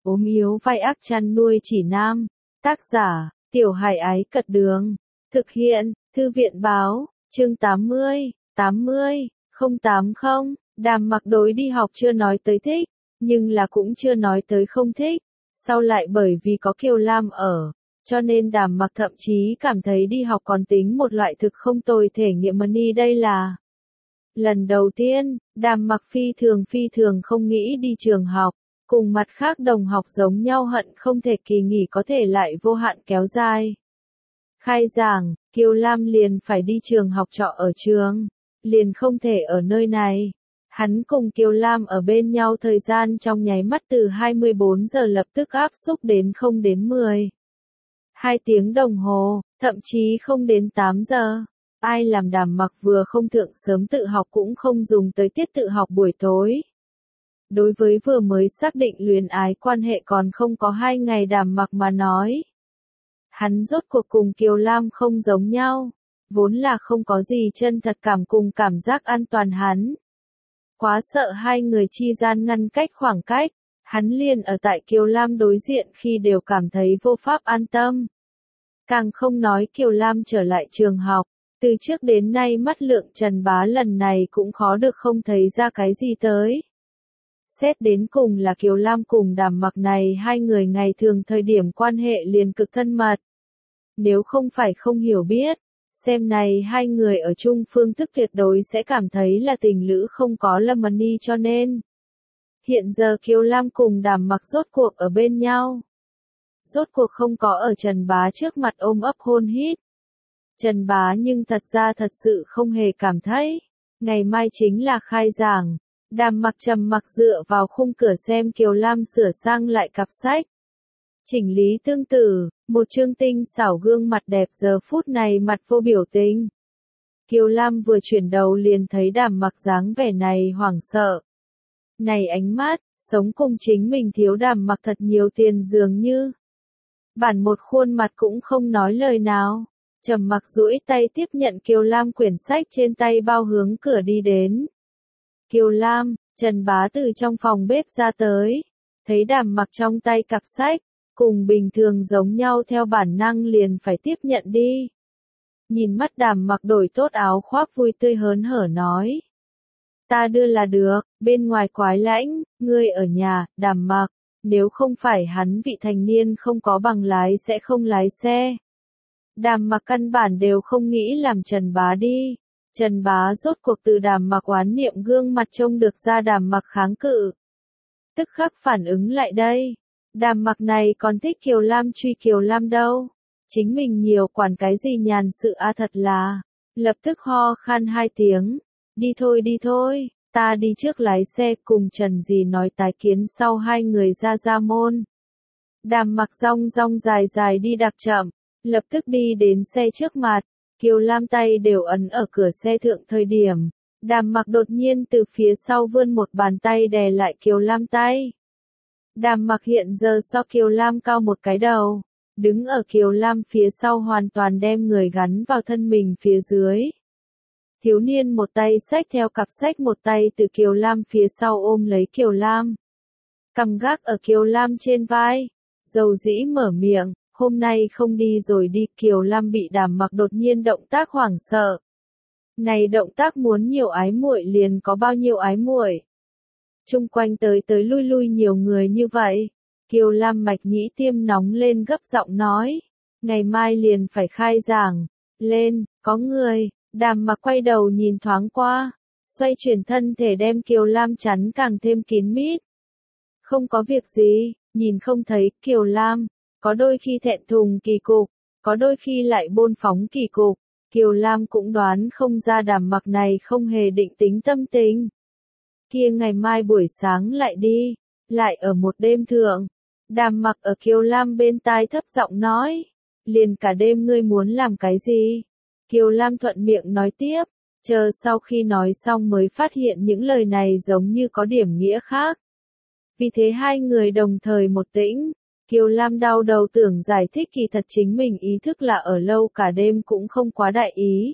ốm yếu vai ác chăn nuôi chỉ nam. Tác giả, Tiểu Hải Ái Cật Đường. Thực hiện, Thư viện Báo, chương 80, 080. Đàm Mặc đối đi học chưa nói tới thích, nhưng là cũng chưa nói tới không thích. Sau lại bởi vì có Kiều Lam ở, cho nên Đàm Mặc thậm chí cảm thấy đi học còn tính một loại thực không tồi thể nghiệm money. Đây là lần đầu tiên, Đàm Mặc phi thường không nghĩ đi trường học, cùng mặt khác đồng học giống nhau hận không thể kỳ nghỉ có thể lại vô hạn kéo dài. Khai giảng, Kiều Lam liền phải đi trường học trọ ở trường, liền không thể ở nơi này. Hắn cùng Kiều Lam ở bên nhau thời gian trong nháy mắt từ 24 giờ lập tức áp xúc đến không đến 10. 2 tiếng đồng hồ, thậm chí không đến 8 giờ. Ai làm Đàm Mặc vừa không thượng sớm tự học cũng không dùng tới tiết tự học buổi tối. Đối với vừa mới xác định luyến ái quan hệ còn không có 2 ngày Đàm Mặc mà nói. Hắn rốt cuộc cùng Kiều Lam không giống nhau, vốn là không có gì chân thật cảm cùng cảm giác an toàn hắn. Quá sợ hai người chi gian ngăn cách khoảng cách, hắn liền ở tại Kiều Lam đối diện khi đều cảm thấy vô pháp an tâm. Càng không nói Kiều Lam trở lại trường học, từ trước đến nay mắt lượng Trần Bá lần này cũng khó được không thấy ra cái gì tới. Xét đến cùng là Kiều Lam cùng Đàm Mặc này hai người ngày thường thời điểm quan hệ liền cực thân mật. Nếu không phải không hiểu biết, xem này hai người ở chung phương thức tuyệt đối sẽ cảm thấy là tình lữ không có là money cho nên. Hiện giờ Kiều Lam cùng Đàm Mặc rốt cuộc ở bên nhau. Rốt cuộc không có ở Trần Bá trước mặt ôm ấp hôn hít. Trần Bá nhưng thật ra thật sự không hề cảm thấy. Ngày mai chính là khai giảng. Đàm Mặc trầm mặc dựa vào khung cửa xem Kiều Lam sửa sang lại cặp sách. Chỉnh lý tương tự, một trương tinh xảo gương mặt đẹp giờ phút này mặt vô biểu tình. Kiều Lam vừa chuyển đầu liền thấy Đàm Mặc dáng vẻ này hoảng sợ. Này ánh mắt, sống cùng chính mình thiếu Đàm Mặc thật nhiều tiền dường như. Bản một khuôn mặt cũng không nói lời nào. Trầm mặc duỗi tay tiếp nhận Kiều Lam quyển sách trên tay bao hướng cửa đi đến. Kiều Lam, Trần Bá từ trong phòng bếp ra tới. Thấy Đàm Mặc trong tay cặp sách, cùng bình thường giống nhau theo bản năng liền phải tiếp nhận đi. Nhìn mắt Đàm Mặc đổi tốt áo khoác vui tươi hớn hở nói. Ta đưa là được, bên ngoài quái lãnh, ngươi ở nhà, Đàm Mặc, nếu không phải hắn vị thành niên không có bằng lái sẽ không lái xe. Đàm Mặc căn bản đều không nghĩ làm Trần Bá đi. Trần Bá rốt cuộc từ Đàm Mặc oán niệm gương mặt trông được ra Đàm Mặc kháng cự. Tức khắc phản ứng lại đây. Đàm Mặc này còn thích Kiều Lam truy Kiều Lam đâu. Chính mình nhiều quản cái gì nhàn sự thật là. Lập tức ho khan 2 tiếng. Đi thôi, ta đi trước lái xe cùng Trần dì nói tái kiến sau hai người ra môn. Đàm Mặc rong dài đi đặc chậm. Lập tức đi đến xe trước mặt. Kiều Lam tay đều ấn ở cửa xe thượng thời điểm. Đàm Mặc đột nhiên từ phía sau vươn một bàn tay đè lại Kiều Lam tay. Đàm Mặc hiện giờ so Kiều Lam cao một cái đầu. Đứng ở Kiều Lam phía sau hoàn toàn đem người gắn vào thân mình phía dưới. Thiếu niên một tay xách theo cặp sách một tay từ Kiều Lam phía sau ôm lấy Kiều Lam. Cầm gác ở Kiều Lam trên vai. Dầu dĩ mở miệng. Hôm nay không đi rồi đi. Kiều Lam bị Đàm Mặc đột nhiên động tác hoảng sợ. Này động tác muốn nhiều ái muội liền có bao nhiêu ái muội. Chung quanh tới lui nhiều người như vậy. Kiều Lam mạch nhĩ tiêm nóng lên gấp giọng nói. Ngày mai liền phải khai giảng. Lên, có người. Đàm Mặc quay đầu nhìn thoáng qua. Xoay chuyển thân thể đem Kiều Lam chắn càng thêm kín mít. Không có việc gì, nhìn không thấy Kiều Lam. Có đôi khi thẹn thùng kỳ cục, có đôi khi lại bôn phóng kỳ cục. Kiều Lam cũng đoán không ra Đàm Mặc này không hề định tính tâm tình. Kia ngày mai buổi sáng lại đi, lại ở một đêm thượng. Đàm Mặc ở Kiều Lam bên tai thấp giọng nói. Liền cả đêm ngươi muốn làm cái gì? Kiều Lam thuận miệng nói tiếp, chờ sau khi nói xong mới phát hiện những lời này giống như có điểm nghĩa khác. Vì thế hai người đồng thời một tĩnh. Kiều Lam đau đầu tưởng giải thích kỳ thật chính mình ý thức là ở lâu cả đêm cũng không quá đại ý.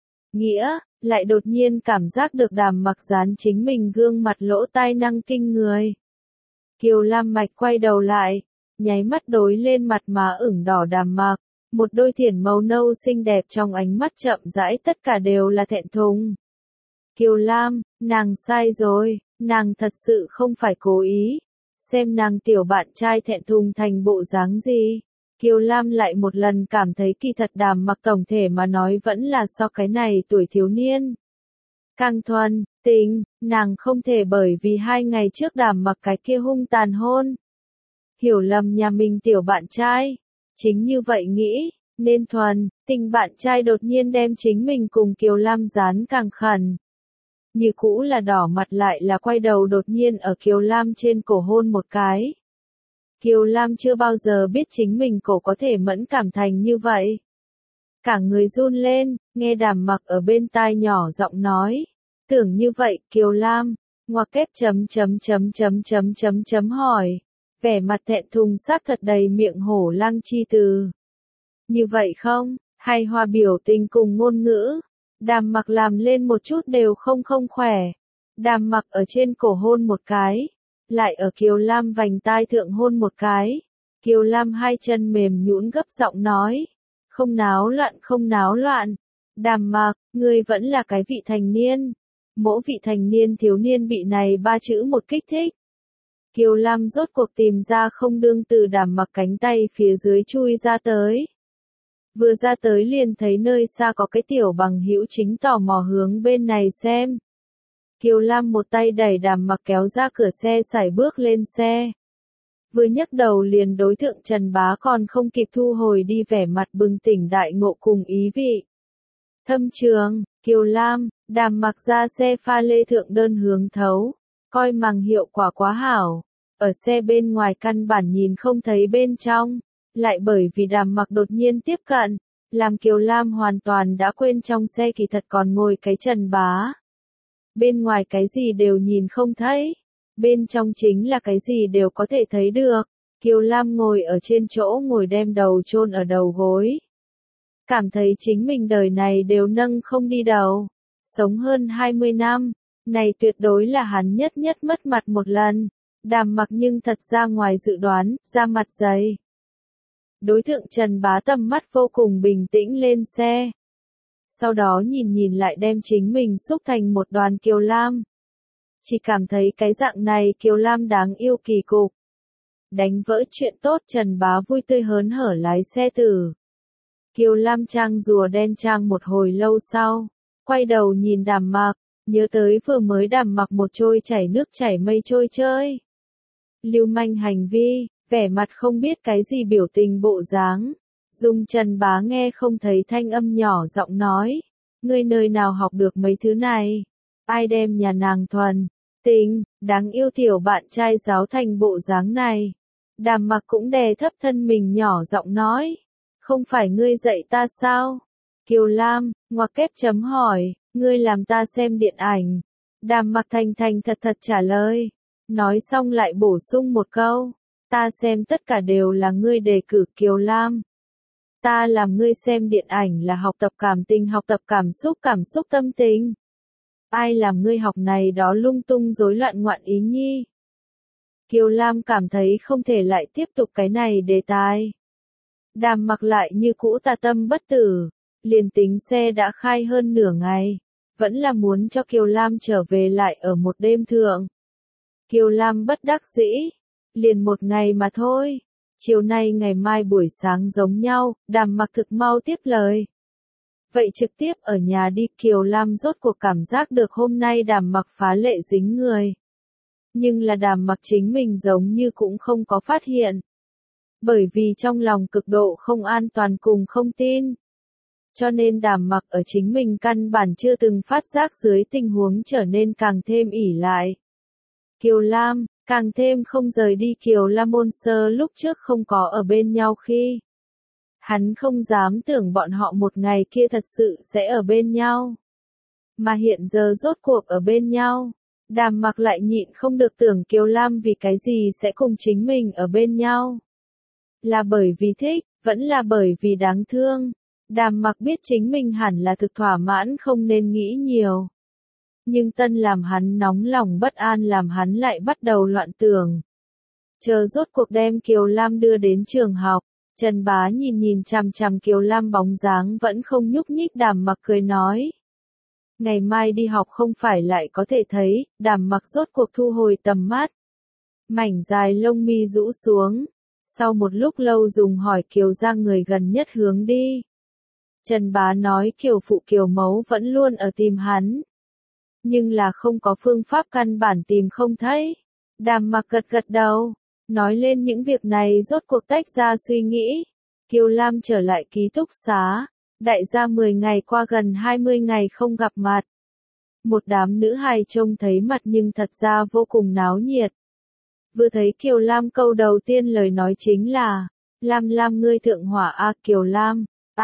Nghĩa, lại đột nhiên cảm giác được Đàm Mặc dán chính mình gương mặt lỗ tai năng kinh người. Kiều Lam Mạch quay đầu lại, nháy mắt đối lên mặt má ửng đỏ Đàm Mặc, một đôi thiển màu nâu xinh đẹp trong ánh mắt chậm rãi tất cả đều là thẹn thùng. Kiều Lam, nàng sai rồi, nàng thật sự không phải cố ý. Xem nàng tiểu bạn trai thẹn thùng thành bộ dáng gì. Kiều Lam lại một lần cảm thấy kỳ thật Đàm Mặc tổng thể mà nói vẫn là so cái này tuổi thiếu niên. Càng thuần, tình, nàng không thể bởi vì 2 ngày trước Đàm Mặc cái kia hung tàn hôn. Hiểu lầm nhà mình tiểu bạn trai. Chính như vậy nghĩ, nên thuần, tình bạn trai đột nhiên đem chính mình cùng Kiều Lam dán càng khẩn. Như cũ là đỏ mặt lại là quay đầu đột nhiên ở Kiều Lam trên cổ hôn một cái. Kiều Lam chưa bao giờ biết chính mình cổ có thể mẫn cảm thành như vậy. Cả người run lên, nghe Đàm Mặc ở bên tai nhỏ giọng nói. Tưởng như vậy, Kiều Lam, ngoặc kép hỏi. Vẻ mặt thẹn thùng xác thật đầy miệng hổ lăng chi từ. Như vậy không, hay hoa biểu tình cùng ngôn ngữ. Đàm Mặc làm lên một chút đều không khỏe. Đàm Mặc ở trên cổ hôn một cái. Lại ở Kiều Lam vành tai thượng hôn một cái. Kiều Lam hai chân mềm nhũn gấp giọng nói. Không náo loạn. Đàm Mặc, ngươi vẫn là cái vị thành niên. Mỗi vị thành niên thiếu niên bị này 3 chữ một kích thích. Kiều Lam rốt cuộc tìm ra không đương từ Đàm Mặc cánh tay phía dưới chui ra tới. Vừa ra tới liền thấy nơi xa có cái tiểu bằng hữu chính tò mò hướng bên này xem. Kiều Lam một tay đẩy Đàm Mặc kéo ra cửa xe sải bước lên xe. Vừa nhấc đầu liền đối thượng Trần Bá còn không kịp thu hồi đi vẻ mặt bừng tỉnh đại ngộ cùng ý vị. Thâm trường, Kiều Lam, Đàm Mặc ra xe pha lê thượng đơn hướng thấu, coi màng hiệu quả quá hảo. Ở xe bên ngoài căn bản nhìn không thấy bên trong, lại bởi vì Đàm Mặc đột nhiên tiếp cận, làm Kiều Lam hoàn toàn đã quên trong xe kỳ thật còn ngồi cái Trần Bá. Bên ngoài cái gì đều nhìn không thấy, bên trong chính là cái gì đều có thể thấy được. Kiều Lam ngồi ở trên chỗ ngồi đem đầu chôn ở đầu gối. Cảm thấy chính mình đời này đều nâng không đi đầu. Sống hơn 20 năm, này tuyệt đối là hắn nhất mất mặt một lần. Đàm Mặc nhưng thật ra ngoài dự đoán, ra mặt dày. Đối tượng Trần Bá tầm mắt vô cùng bình tĩnh lên xe. Sau đó nhìn lại đem chính mình xúc thành một đoàn Kiều Lam. Chỉ cảm thấy cái dạng này Kiều Lam đáng yêu kỳ cục. Đánh vỡ chuyện tốt Trần Bá vui tươi hớn hở lái xe tử. Kiều Lam trang rùa đen trang một hồi lâu sau, quay đầu nhìn Đàm Mặc, nhớ tới vừa mới Đàm Mặc một trôi chảy nước chảy mây trôi chơi. Lưu manh hành vi, vẻ mặt không biết cái gì biểu tình bộ dáng. Dung Trần Bá nghe không thấy thanh âm nhỏ giọng nói. Ngươi nơi nào học được mấy thứ này? Ai đem nhà nàng thuần, tình, đáng yêu tiểu bạn trai giáo thành bộ dáng này? Đàm Mặc cũng đè thấp thân mình nhỏ giọng nói. Không phải ngươi dạy ta sao? Kiều Lam, ngoặc kép hỏi, ngươi làm ta xem điện ảnh. Đàm Mặc thành thật trả lời. Nói xong lại bổ sung một câu. Ta xem tất cả đều là ngươi đề cử Kiều Lam. Ta làm ngươi xem điện ảnh là học tập cảm tình, học tập cảm xúc tâm tình. Ai làm ngươi học này đó lung tung rối loạn ngoạn ý nhi. Kiều Lam cảm thấy không thể lại tiếp tục cái này đề tài. Đàm Mặc lại như cũ tà tâm bất tử, liền tính xe đã khai hơn nửa ngày, vẫn là muốn cho Kiều Lam trở về lại ở một đêm thượng. Kiều Lam bất đắc dĩ, liền một ngày mà thôi, chiều nay ngày mai buổi sáng giống nhau, Đàm Mặc thực mau tiếp lời. Vậy trực tiếp ở nhà đi. Kiều Lam rốt cuộc cảm giác được hôm nay Đàm Mặc phá lệ dính người. Nhưng là Đàm Mặc chính mình giống như cũng không có phát hiện. Bởi vì trong lòng cực độ không an toàn cùng không tin. Cho nên Đàm Mặc ở chính mình căn bản chưa từng phát giác dưới tình huống trở nên càng thêm ỷ lại. Kiều Lam, càng thêm không rời đi. Kiều Lam ôn sơ lúc trước không có ở bên nhau khi. Hắn không dám tưởng bọn họ một ngày kia thật sự sẽ ở bên nhau. Mà hiện giờ rốt cuộc ở bên nhau. Đàm Mặc lại nhịn không được tưởng Kiều Lam vì cái gì sẽ cùng chính mình ở bên nhau. Là bởi vì thích, vẫn là bởi vì đáng thương. Đàm Mặc biết chính mình hẳn là thực thỏa mãn không nên nghĩ nhiều. Nhưng tân làm hắn nóng lòng bất an làm hắn lại bắt đầu loạn tưởng. Chờ rốt cuộc đem Kiều Lam đưa đến trường học, Trần Bá nhìn chằm chằm Kiều Lam bóng dáng vẫn không nhúc nhích, Đàm Mặc cười nói. Ngày mai đi học không phải lại có thể thấy, Đàm Mặc rốt cuộc thu hồi tầm mắt. Mảnh dài lông mi rũ xuống. Sau một lúc lâu dùng hỏi Kiều ra người gần nhất hướng đi. Trần Bá nói Kiều phụ Kiều mẫu vẫn luôn ở tìm hắn. Nhưng là không có phương pháp căn bản tìm không thấy. Đàm Mặc gật đầu. Nói lên những việc này rốt cuộc tách ra suy nghĩ. Kiều Lam trở lại ký túc xá. Đại gia 10 ngày qua gần 20 ngày không gặp mặt. Một đám nữ hài trông thấy mặt nhưng thật ra vô cùng náo nhiệt. Vừa thấy Kiều Lam câu đầu tiên lời nói chính là, Lam ngươi thượng hỏa a. Kiều Lam,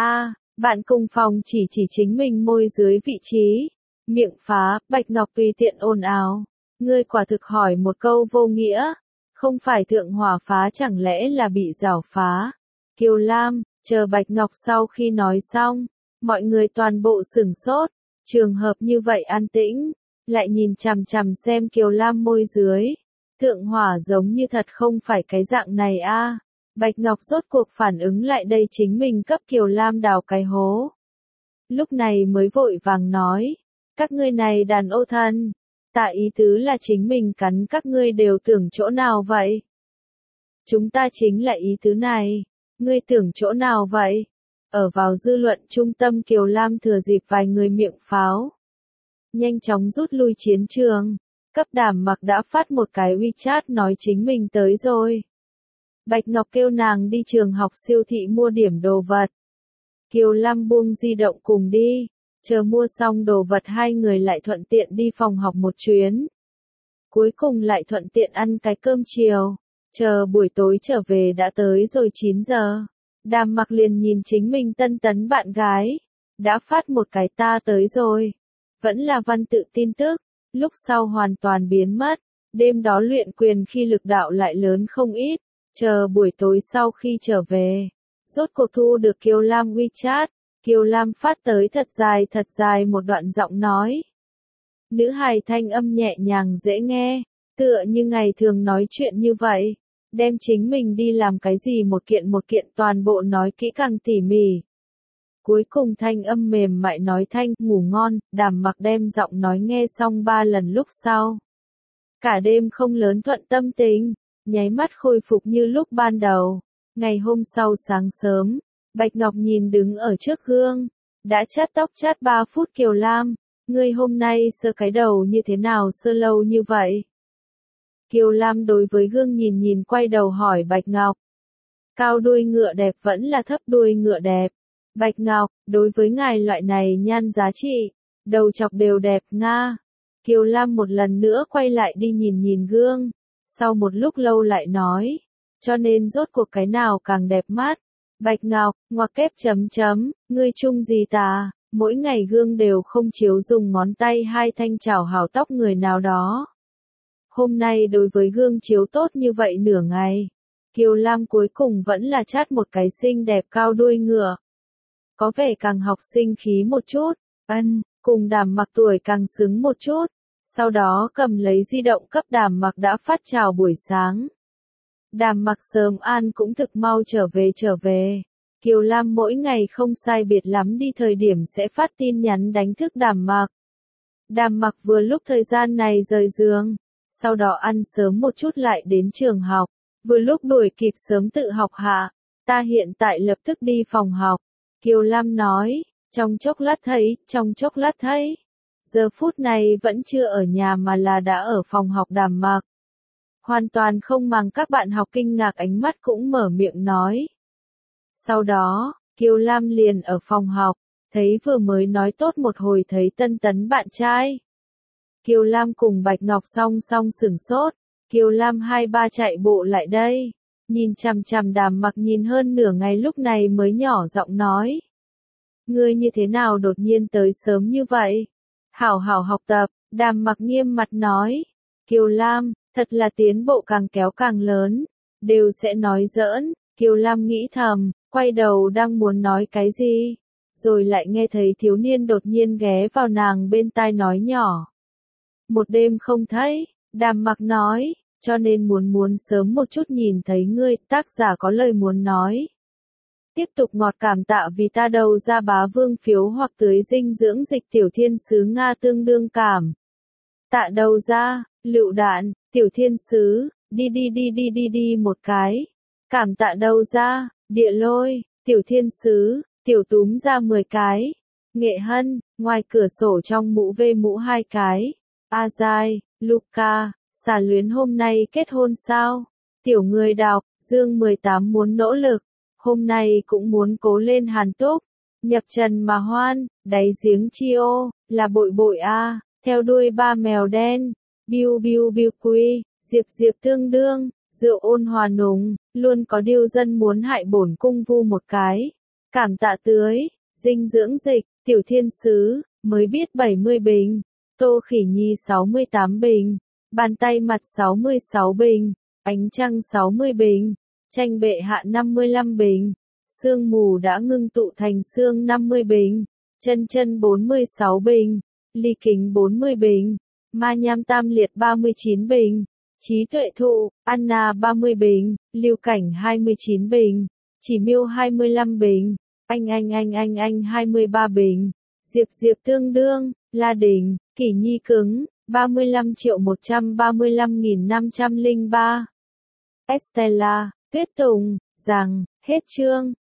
bạn cùng phòng chỉ chính mình môi dưới vị trí. Miệng phá, Bạch Ngọc tùy tiện ồn ào. Ngươi quả thực hỏi một câu vô nghĩa. Không phải thượng hỏa phá chẳng lẽ là bị giảo phá. Kiều Lam, chờ Bạch Ngọc sau khi nói xong, mọi người toàn bộ sửng sốt. Trường hợp như vậy an tĩnh, lại nhìn chằm chằm xem Kiều Lam môi dưới. Thượng hỏa giống như thật không phải cái dạng này a. Bạch Ngọc rốt cuộc phản ứng lại đây chính mình cấp Kiều Lam đào cái hố. Lúc này mới vội vàng nói, các ngươi này đàn ô thân, tạ ý tứ là chính mình cắn các ngươi đều tưởng chỗ nào vậy? Chúng ta chính là ý tứ này, ngươi tưởng chỗ nào vậy? Ở vào dư luận trung tâm Kiều Lam thừa dịp vài người miệng pháo. Nhanh chóng rút lui chiến trường. Cấp Đàm Mặc đã phát một cái WeChat nói chính mình tới rồi. Bạch Ngọc kêu nàng đi trường học siêu thị mua điểm đồ vật. Kiều Lam buông di động cùng đi. Chờ mua xong đồ vật hai người lại thuận tiện đi phòng học một chuyến. Cuối cùng lại thuận tiện ăn cái cơm chiều. Chờ buổi tối trở về đã tới rồi 9 giờ. Đàm Mặc liền nhìn chính mình tân tấn bạn gái. Đã phát một cái ta tới rồi. Vẫn là văn tự tin tức. Lúc sau hoàn toàn biến mất. Đêm đó luyện quyền khi lực đạo lại lớn không ít. Chờ buổi tối sau khi trở về. Rốt cuộc thu được Kiều Lam WeChat. Kiều Lam phát tới thật dài một đoạn giọng nói. Nữ hài thanh âm nhẹ nhàng dễ nghe. Tựa như ngày thường nói chuyện như vậy. Đem chính mình đi làm cái gì một kiện toàn bộ nói kỹ càng tỉ mỉ. Cuối cùng thanh âm mềm mại nói thanh, ngủ ngon, Đàm Mặc đem giọng nói nghe xong 3 lần lúc sau. Cả đêm không lớn thuận tâm tình, nháy mắt khôi phục như lúc ban đầu. Ngày hôm sau sáng sớm, Bạch Ngọc nhìn đứng ở trước gương, đã chát tóc chát 3 phút Kiều Lam, ngươi hôm nay sơ cái đầu như thế nào sơ lâu như vậy? Kiều Lam đối với gương nhìn quay đầu hỏi Bạch Ngọc. Cao đuôi ngựa đẹp vẫn là thấp đuôi ngựa đẹp? Bạch Ngọc, đối với ngài loại này nhan giá trị, đầu chọc đều đẹp nga. Kiều Lam một lần nữa quay lại đi nhìn gương, sau một lúc lâu lại nói, cho nên rốt cuộc cái nào càng đẹp mắt. Bạch Ngọc, ngoặc kép chấm, ngươi chung gì tà, mỗi ngày gương đều không chiếu dùng ngón tay hai thanh chảo hảo tóc người nào đó. Hôm nay đối với gương chiếu tốt như vậy nửa ngày, Kiều Lam cuối cùng vẫn là chát một cái xinh đẹp cao đuôi ngựa. Có vẻ càng học sinh khí một chút, cùng Đàm Mặc tuổi càng xứng một chút. Sau đó cầm lấy di động cấp Đàm Mặc đã phát chào buổi sáng. Đàm Mặc sớm an cũng thực mau trở về. Kiều Lam mỗi ngày không sai biệt lắm đi thời điểm sẽ phát tin nhắn đánh thức Đàm Mặc. Đàm Mặc vừa lúc thời gian này rời giường, sau đó ăn sớm một chút lại đến trường học, vừa lúc đuổi kịp sớm tự học hạ. Ta hiện tại lập tức đi phòng học. Kiều Lam nói, trong chốc lát thấy. Giờ phút này vẫn chưa ở nhà mà là đã ở phòng học Đàm Mặc. Hoàn toàn không màng các bạn học kinh ngạc ánh mắt cũng mở miệng nói. Sau đó, Kiều Lam liền ở phòng học, thấy vừa mới nói tốt một hồi thấy tân tấn bạn trai. Kiều Lam cùng Bạch Ngọc song sửng sốt, Kiều Lam 2-3 chạy bộ lại đây. Nhìn chằm chằm Đàm Mặc nhìn hơn nửa ngày lúc này mới nhỏ giọng nói. Ngươi như thế nào đột nhiên tới sớm như vậy? Hảo học tập, Đàm Mặc nghiêm mặt nói. Kiều Lam, thật là tiến bộ càng kéo càng lớn, đều sẽ nói giỡn. Kiều Lam nghĩ thầm, quay đầu đang muốn nói cái gì, rồi lại nghe thấy thiếu niên đột nhiên ghé vào nàng bên tai nói nhỏ. Một đêm không thấy, Đàm Mặc nói, cho nên muốn sớm một chút nhìn thấy ngươi, tác giả có lời muốn nói. Tiếp tục ngọt cảm tạ vì ta đầu ra bá vương phiếu hoặc tưới dinh dưỡng dịch tiểu thiên sứ Nga tương đương cảm. Tạ đầu ra, lựu đạn, tiểu thiên sứ, đi một cái. Cảm tạ đầu ra, địa lôi, tiểu thiên sứ, tiểu túm ra 10 cái. Nghệ hân, ngoài cửa sổ trong mũ vê mũ 2 cái. A Giai, Luca, xà luyến hôm nay kết hôn sao? Tiểu người đọc, Dương 18 muốn nỗ lực. Hôm nay cũng muốn cố lên hàn túc. Nhập trần mà hoan, đáy giếng chi ô, là bội bội a, theo đuôi ba mèo đen. Biu biu biu quy, diệp diệp tương đương, rượu ôn hòa nùng, luôn có điêu dân muốn hại bổn cung vu một cái. Cảm tạ tưới, dinh dưỡng dịch, tiểu thiên sứ, mới biết 70 bình. Tô Khỉ Nhi 68 bình. Bàn tay mặt 66 bình. Ánh trăng 60 bình. Tranh bệ hạ 55 bình. Sương mù đã ngưng tụ thành sương 50 bình. Chân chân 46 bình. Ly kính 40 bình. Ma nham tam liệt 39 bình. Trí tuệ thụ, Anna 30 bình. Lưu cảnh 29 bình. Chỉ miêu 25 bình. Anh 23 bình. Diệp diệp tương đương, La Đình, Kỷ Nhi cứng, 35.135.503. Estella, Tuyết Tùng, rằng, hết chương.